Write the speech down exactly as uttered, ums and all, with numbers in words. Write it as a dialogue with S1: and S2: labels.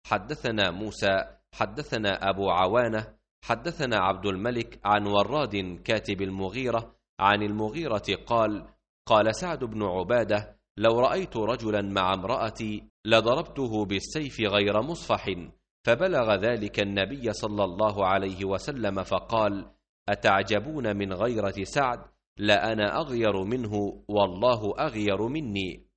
S1: حدثنا موسى حدثنا أبو عوانة حدثنا عبد الملك عن وراد كاتب المغيرة عن المغيرة قال: قال سعد بن عبادة: لو رأيت رجلا مع امرأتي لضربته بالسيف غير مصفح. فبلغ ذلك النبي صلى الله عليه وسلم فقال: أتعجبون من غيرة سعد؟ لأنا أغير منه والله أغير مني.